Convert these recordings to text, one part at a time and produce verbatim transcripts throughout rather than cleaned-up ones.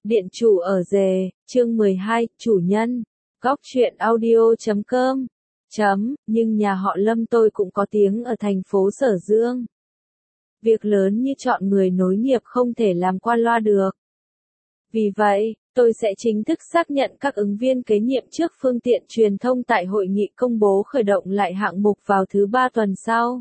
Điện chủ ở rể, chương mười hai, chủ nhân, góc truyện audio chấm com, chấm, nhưng nhà họ Lâm tôi cũng có tiếng ở thành phố Sở Dương. Việc lớn như chọn người nối nghiệp không thể làm qua loa được. Vì vậy, tôi sẽ chính thức xác nhận các ứng viên kế nhiệm trước phương tiện truyền thông tại hội nghị công bố khởi động lại hạng mục vào thứ ba tuần sau.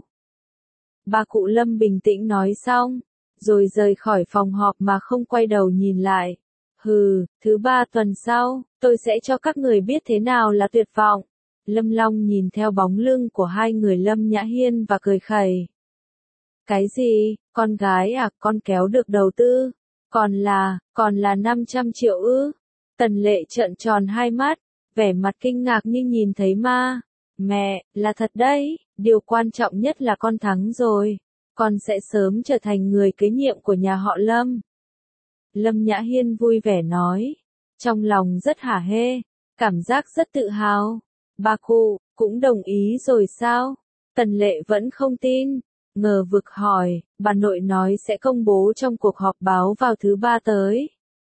Bà cụ Lâm bình tĩnh nói xong, rồi rời khỏi phòng họp mà không quay đầu nhìn lại. Hừ, thứ ba tuần sau, tôi sẽ cho các người biết thế nào là tuyệt vọng. Lâm Long nhìn theo bóng lưng của hai người Lâm Nhã Hiên và cười khẩy. Cái gì, con gái à, con kéo được đầu tư? Còn là, còn là năm trăm triệu ư? Tần Lệ trợn tròn hai mắt, vẻ mặt kinh ngạc như nhìn thấy ma. Mẹ, là thật đấy, điều quan trọng nhất là con thắng rồi. Con sẽ sớm trở thành người kế nhiệm của nhà họ Lâm. Lâm Nhã Hiên vui vẻ nói, trong lòng rất hả hê, cảm giác rất tự hào. Bà cụ, cũng đồng ý rồi sao? Tần Lệ vẫn không tin, ngờ vực hỏi, bà nội nói sẽ công bố trong cuộc họp báo vào thứ ba tới.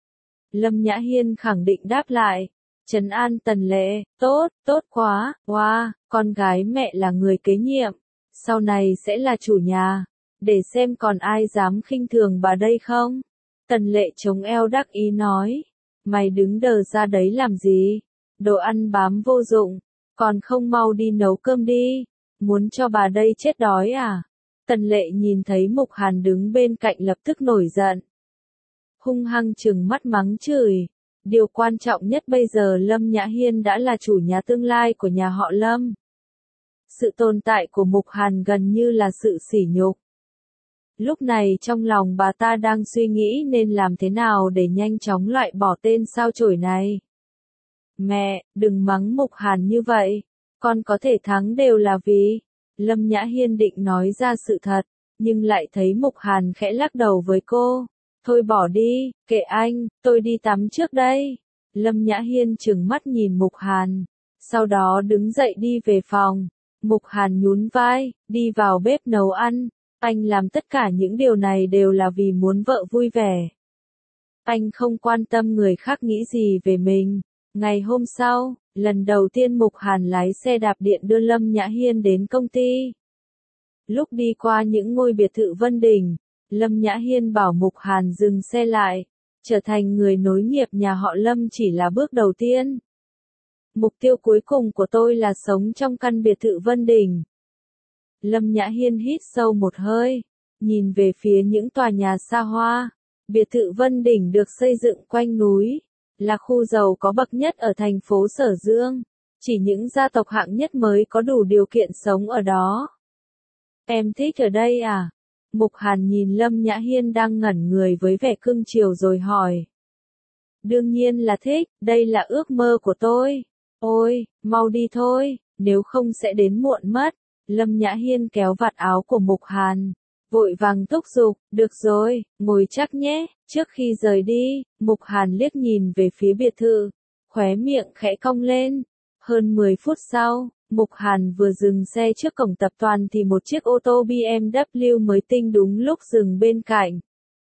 Lâm Nhã Hiên khẳng định đáp lại, trấn an Tần Lệ, tốt, tốt quá, wow, con gái mẹ là người kế nhiệm, sau này sẽ là chủ nhà, để xem còn ai dám khinh thường bà đây không? Tần Lệ chống eo đắc ý nói, mày đứng đờ ra đấy làm gì? Đồ ăn bám vô dụng, còn không mau đi nấu cơm đi, muốn cho bà đây chết đói à? Tần Lệ nhìn thấy Mục Hàn đứng bên cạnh lập tức nổi giận. Hung hăng trừng mắt mắng chửi, điều quan trọng nhất bây giờ Lâm Nhã Hiên đã là chủ nhà tương lai của nhà họ Lâm. Sự tồn tại của Mục Hàn gần như là sự sỉ nhục. Lúc này trong lòng bà ta đang suy nghĩ nên làm thế nào để nhanh chóng loại bỏ tên sao chổi này. Mẹ, đừng mắng Mục Hàn như vậy, con có thể thắng đều là vì... Lâm Nhã Hiên định nói ra sự thật, nhưng lại thấy Mục Hàn khẽ lắc đầu với cô. Thôi bỏ đi, kệ anh, tôi đi tắm trước đây. Lâm Nhã Hiên trừng mắt nhìn Mục Hàn, sau đó đứng dậy đi về phòng. Mục Hàn nhún vai, đi vào bếp nấu ăn. Anh làm tất cả những điều này đều là vì muốn vợ vui vẻ. Anh không quan tâm người khác nghĩ gì về mình. Ngày hôm sau, lần đầu tiên Mục Hàn lái xe đạp điện đưa Lâm Nhã Hiên đến công ty. Lúc đi qua những ngôi biệt thự Vân Đình, Lâm Nhã Hiên bảo Mục Hàn dừng xe lại. Trở thành người nối nghiệp nhà họ Lâm chỉ là bước đầu tiên. Mục tiêu cuối cùng của tôi là sống trong căn biệt thự Vân Đình. Lâm Nhã Hiên hít sâu một hơi, nhìn về phía những tòa nhà xa hoa. Biệt thự Vân Đình được xây dựng quanh núi, là khu giàu có bậc nhất ở thành phố Sở Dương. Chỉ những gia tộc hạng nhất mới có đủ điều kiện sống ở đó. Em thích ở đây à? Mục Hàn nhìn Lâm Nhã Hiên đang ngẩn người với vẻ cưng chiều rồi hỏi. Đương nhiên là thích, đây là ước mơ của tôi. Ôi, mau đi thôi, nếu không sẽ đến muộn mất. Lâm Nhã Hiên kéo vạt áo của Mục Hàn, vội vàng thúc giục, được rồi, ngồi chắc nhé. Trước khi rời đi, Mục Hàn liếc nhìn về phía biệt thự, khóe miệng khẽ cong lên. Hơn mười phút sau, Mục Hàn vừa dừng xe trước cổng tập đoàn thì một chiếc ô tô B M W mới tinh đúng lúc dừng bên cạnh.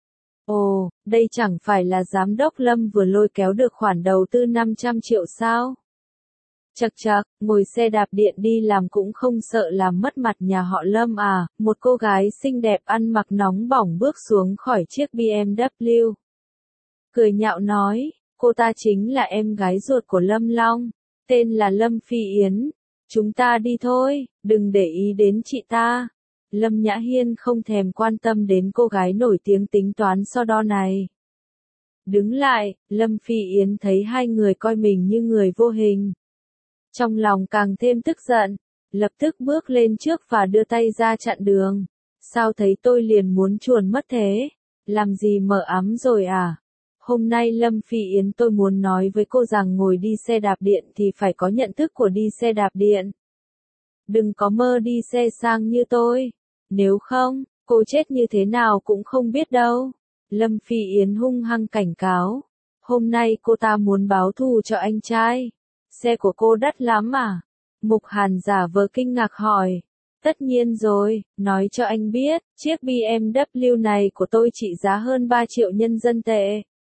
Ồ, đây chẳng phải là giám đốc Lâm vừa lôi kéo được khoản đầu tư năm trăm triệu sao? Chậc chậc, ngồi xe đạp điện đi làm cũng không sợ làm mất mặt nhà họ Lâm à? Một cô gái xinh đẹp ăn mặc nóng bỏng bước xuống khỏi chiếc B M W. Cười nhạo nói, cô ta chính là em gái ruột của Lâm Long, tên là Lâm Phi Yến. Chúng ta đi thôi, đừng để ý đến chị ta. Lâm Nhã Hiên không thèm quan tâm đến cô gái nổi tiếng tính toán so đo này. Đứng lại, Lâm Phi Yến thấy hai người coi mình như người vô hình. Trong lòng càng thêm tức giận, lập tức bước lên trước và đưa tay ra chặn đường. Sao thấy tôi liền muốn chuồn mất thế? Làm gì mở ấm rồi à? Hôm nay Lâm Phi Yến tôi muốn nói với cô rằng ngồi đi xe đạp điện thì phải có nhận thức của đi xe đạp điện. Đừng có mơ đi xe sang như tôi. Nếu không, cô chết như thế nào cũng không biết đâu. Lâm Phi Yến hung hăng cảnh cáo. Hôm nay cô ta muốn báo thù cho anh trai. Xe của cô đắt lắm à? Mục Hàn giả vờ kinh ngạc hỏi. Tất nhiên rồi, nói cho anh biết, chiếc B M W này của tôi trị giá hơn ba triệu nhân dân tệ.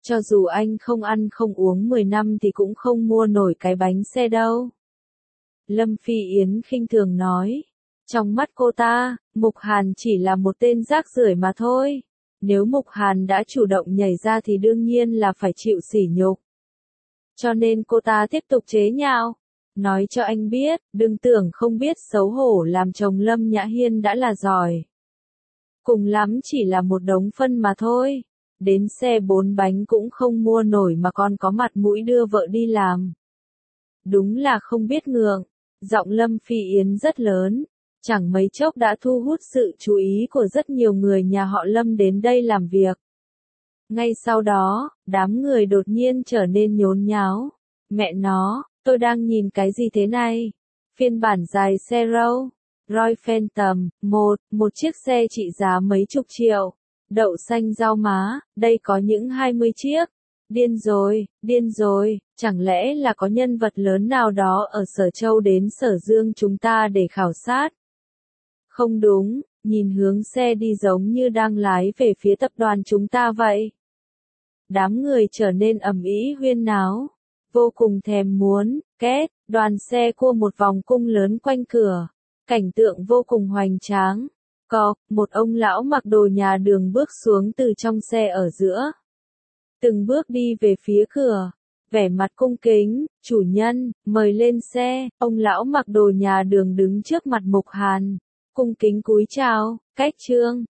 Cho dù anh không ăn không uống mười năm thì cũng không mua nổi cái bánh xe đâu. Lâm Phi Yến khinh thường nói. Trong mắt cô ta, Mục Hàn chỉ là một tên rác rưởi mà thôi. Nếu Mục Hàn đã chủ động nhảy ra thì đương nhiên là phải chịu sỉ nhục. Cho nên cô ta tiếp tục chế nhạo. Nói cho anh biết, đừng tưởng không biết xấu hổ làm chồng Lâm Nhã Hiên đã là giỏi. Cùng lắm chỉ là một đống phân mà thôi. Đến xe bốn bánh cũng không mua nổi mà còn có mặt mũi đưa vợ đi làm. Đúng là không biết ngượng. Giọng Lâm Phi Yến rất lớn. Chẳng mấy chốc đã thu hút sự chú ý của rất nhiều người nhà họ Lâm đến đây làm việc. Ngay sau đó, đám người đột nhiên trở nên nhốn nháo. Mẹ nó, tôi đang nhìn cái gì thế này? Phiên bản dài xe râu. Roy Phantom, một, một chiếc xe trị giá mấy chục triệu. Đậu xanh rau má, đây có những hai mươi chiếc. Điên rồi, điên rồi, chẳng lẽ là có nhân vật lớn nào đó ở Sở Châu đến Sở Dương chúng ta để khảo sát? Không đúng, nhìn hướng xe đi giống như đang lái về phía tập đoàn chúng ta vậy. Đám người trở nên ầm ĩ huyên náo, vô cùng thèm muốn, két, đoàn xe cua một vòng cung lớn quanh cửa. Cảnh tượng vô cùng hoành tráng. Có, một ông lão mặc đồ nhà đường bước xuống từ trong xe ở giữa. Từng bước đi về phía cửa. Vẻ mặt cung kính, chủ nhân, mời lên xe. Ông lão mặc đồ nhà đường đứng trước mặt Mục Hàn. Cung kính cúi chào, cách trương.